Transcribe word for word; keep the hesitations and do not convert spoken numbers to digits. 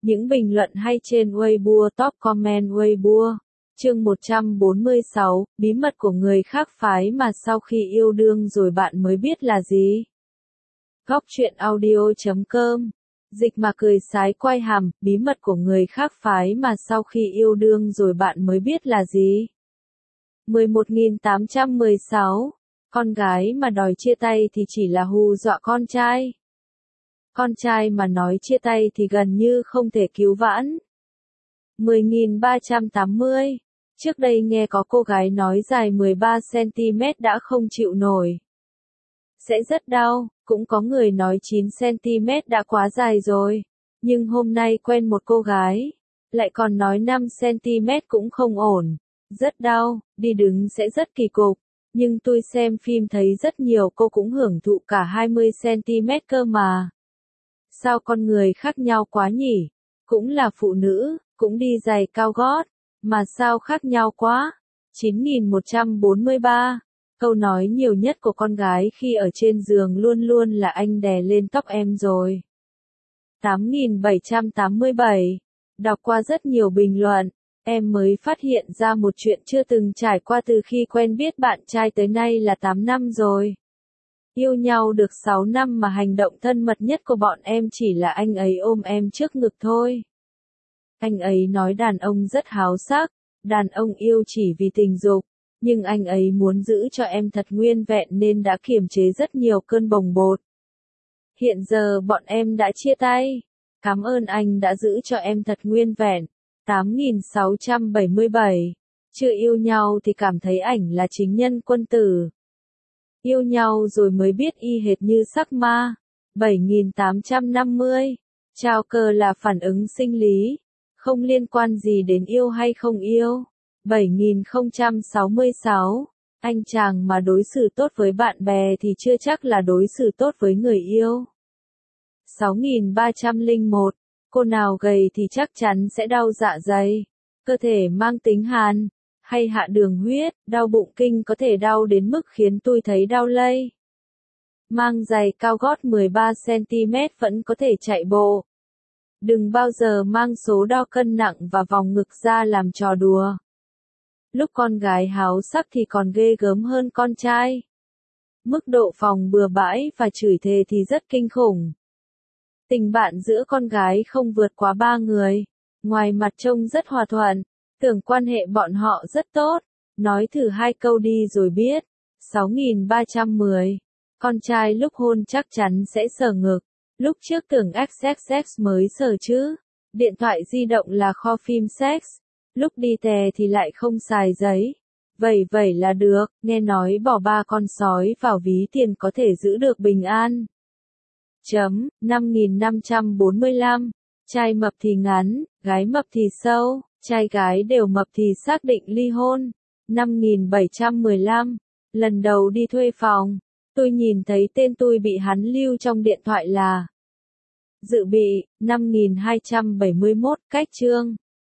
Những bình luận hay trên Weibo, top comment Weibo. Chương một trăm bốn mươi sáu, bí mật của người khác phái mà sau khi yêu đương rồi bạn mới biết là gì? Góc truyện audio chấm com. Dịch mà cười sái quay hàm, bí mật của người khác phái mà sau khi yêu đương rồi bạn mới biết là gì? mười một nghìn tám trăm mười sáu. Con gái mà đòi chia tay thì chỉ là hù dọa con trai. Con trai mà nói chia tay thì gần như không thể cứu vãn. mười nghìn ba trăm tám mươi. Trước đây nghe có cô gái nói dài mười ba xăng-ti-mét đã không chịu nổi. Sẽ rất đau, cũng có người nói chín xăng-ti-mét đã quá dài rồi. Nhưng hôm nay quen một cô gái, lại còn nói năm xăng-ti-mét cũng không ổn. Rất đau, đi đứng sẽ rất kỳ cục. Nhưng tôi xem phim thấy rất nhiều cô cũng hưởng thụ cả hai mươi xăng-ti-mét cơ mà. Sao con người khác nhau quá nhỉ? Cũng là phụ nữ, cũng đi giày cao gót, mà sao khác nhau quá? chín nghìn một trăm bốn mươi ba. Câu nói nhiều nhất của con gái khi ở trên giường luôn luôn là anh đè lên tóc em rồi. tám nghìn bảy trăm tám mươi bảy. Đọc qua rất nhiều bình luận, em mới phát hiện ra một chuyện chưa từng trải qua từ khi quen biết bạn trai tới nay là tám năm rồi. Yêu nhau được sáu năm mà hành động thân mật nhất của bọn em chỉ là anh ấy ôm em trước ngực thôi. Anh ấy nói đàn ông rất háo sắc, đàn ông yêu chỉ vì tình dục, nhưng anh ấy muốn giữ cho em thật nguyên vẹn nên đã kiềm chế rất nhiều cơn bồng bột. Hiện giờ bọn em đã chia tay. Cảm ơn anh đã giữ cho em thật nguyên vẹn. tám nghìn sáu trăm bảy mươi bảy. Chưa yêu nhau thì cảm thấy ảnh là chính nhân quân tử. Yêu nhau rồi mới biết y hệt như sắc ma. bảy nghìn tám trăm năm mươi. Trao cờ là phản ứng sinh lý, không liên quan gì đến yêu hay không yêu. bảy nghìn không trăm sáu mươi sáu. Anh chàng mà đối xử tốt với bạn bè thì chưa chắc là đối xử tốt với người yêu. sáu nghìn ba trăm lẻ một. Cô nào gầy thì chắc chắn sẽ đau dạ dày. Cơ thể mang tính hàn, hay hạ đường huyết, đau bụng kinh có thể đau đến mức khiến tôi thấy đau lây. Mang giày cao gót mười ba xăng-ti-mét vẫn có thể chạy bộ. Đừng bao giờ mang số đo cân nặng và vòng ngực ra làm trò đùa. Lúc con gái háo sắc thì còn ghê gớm hơn con trai. Mức độ phòng bừa bãi và chửi thề thì rất kinh khủng. Tình bạn giữa con gái không vượt quá ba người. Ngoài mặt trông rất hòa thuận, tưởng quan hệ bọn họ rất tốt. Nói thử hai câu đi rồi biết. sáu nghìn ba trăm mười. Con trai lúc hôn chắc chắn sẽ sờ ngực. Lúc trước tưởng ích ích ích mới sờ chứ. Điện thoại di động là kho phim sex. Lúc đi tè thì lại không xài giấy. Vậy vậy là được, nghe nói bỏ ba con sói vào ví tiền có thể giữ được bình an. Chấm, năm nghìn năm trăm bốn mươi lăm. Trai mập thì ngắn, gái mập thì sâu, trai gái đều mập thì xác định ly hôn. năm nghìn bảy trăm mười lăm. Lần đầu đi thuê phòng, tôi nhìn thấy tên tôi bị hắn lưu trong điện thoại là dự bị. năm nghìn hai trăm bảy mươi mốt. Cách chương